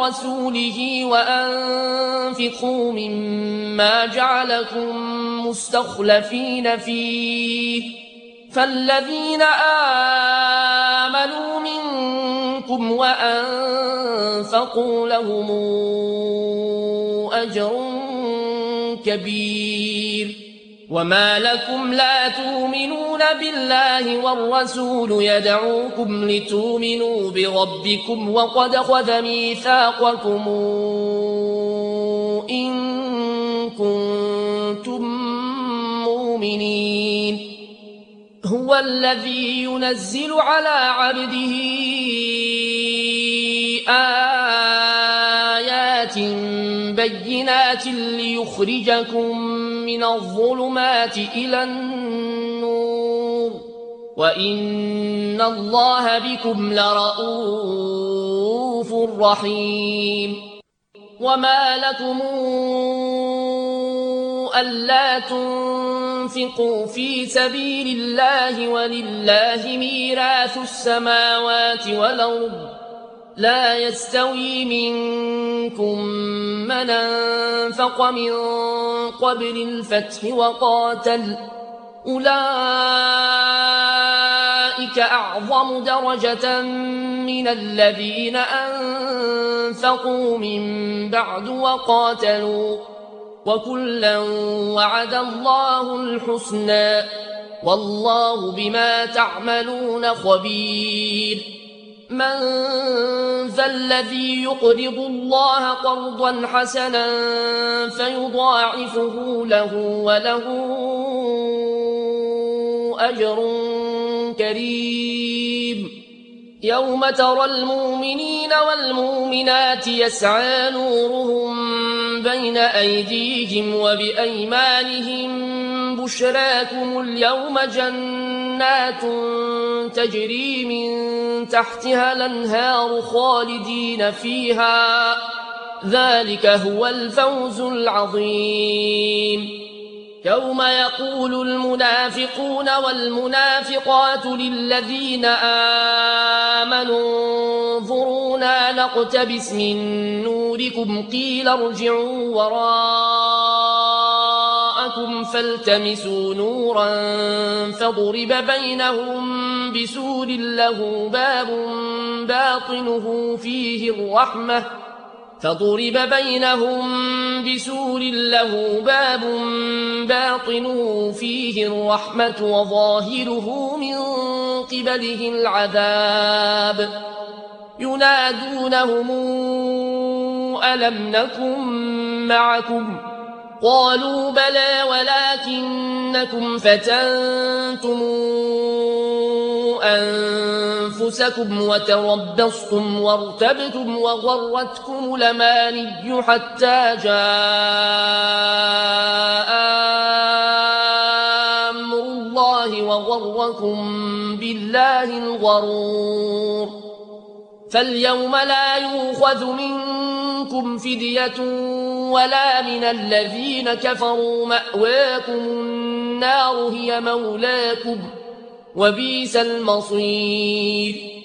ورسوله وأنفقوا مما جعلكم مستخلفين فيه فالذين آمنوا منكم وأنفقوا لهم أجر كبير وما لكم لا تؤمنون بالله والرسول يدعوكم لتؤمنوا بربكم وقد أخذ ميثاقكم إن كنتم مؤمنين هو الذي ينزل على عبده آيات بينات ليخرجكم من الظلمات إلى النور وإن الله بكم لرءوف رحيم وما لكم ألا تنفقوا في سبيل الله ولله ميراث السماوات والأرض لا يستوي منكم من أنفق من قبل الفتح وقاتل أولئك أعظم درجة من الذين أنفقوا من بعد وقاتلوا وكلا وعد الله الحسنى والله بما تعملون خبير من ذا الذي يقرض الله قرضا حسنا فيضاعفه له وله أجر كريم يوم ترى المؤمنين والمؤمنات يسعى نورهم بين أيديهم وبأيمانهم بشراكم اليوم جنات تجري من تحتها الأنهار خالدين فيها ذلك هو الفوز العظيم يوم يقول المنافقون والمنافقات للذين آمنوا انظرونا نقتبس من نوركم قيل ارجعوا وراءكم فالتمسوا نورا فضرب بينهم بسور له باب باطنه فيه الرحمة وظاهره من قبله العذاب ينادونهم ألم نكن معكم قالوا بلى ولكنكم فتنتم أنفسكم وتربصتم وارتبتم وغرتكم الأماني حتى جاء أمر الله وغركم بالله الغرور فاليوم لا يؤخذ منكم فدية ولا من الذين كفروا مأواكم النار هي مولاكم وبئس المصير